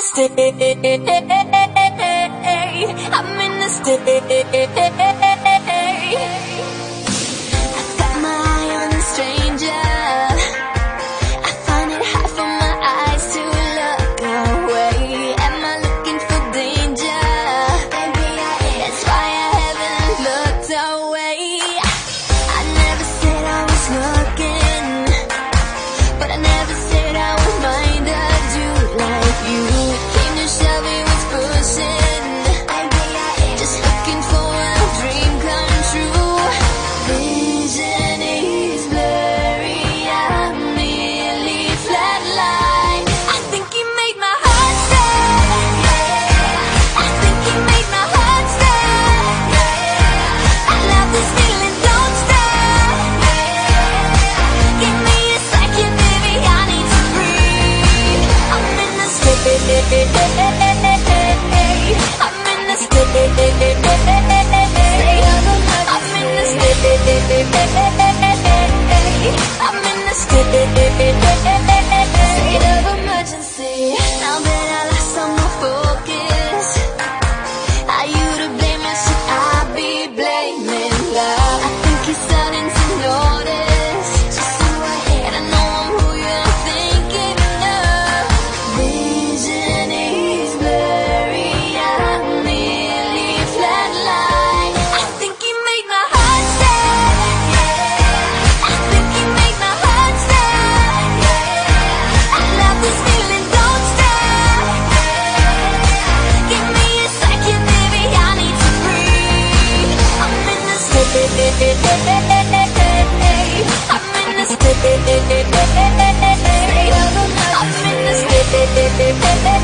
state. I'm in the state. I've got my eye on a stranger. I find it hard for my eyes to look away. Am I looking for danger? Maybe I am. That's why I haven't looked away. I never said I was looking, but I never said I would mind a dude like you. Came to shove it was pushing. Maybe I am. Just looking for a dream come true. Vision is blurry, I'm nearly flatlined. I think he made my heart stay. I think he made my heart stay. I love this feeling, don't stay. Give me a second, baby, I need to breathe. I'm in the state. I'm in the state. I'm in the state. I'm in the state of emergency. Now that I lost some more focus, are you to blame or should I be blaming love? I think he's starting to notice just who I am, and I know I'm who you're thinking of. Vision is blurry, I'm nearly flatlined. I think he made my heart stay. I think he made my heart stay. I love this feeling, don't stay. Give me a second, baby, I need to breathe. I'm in the state. I'm in the state. I'm in the state.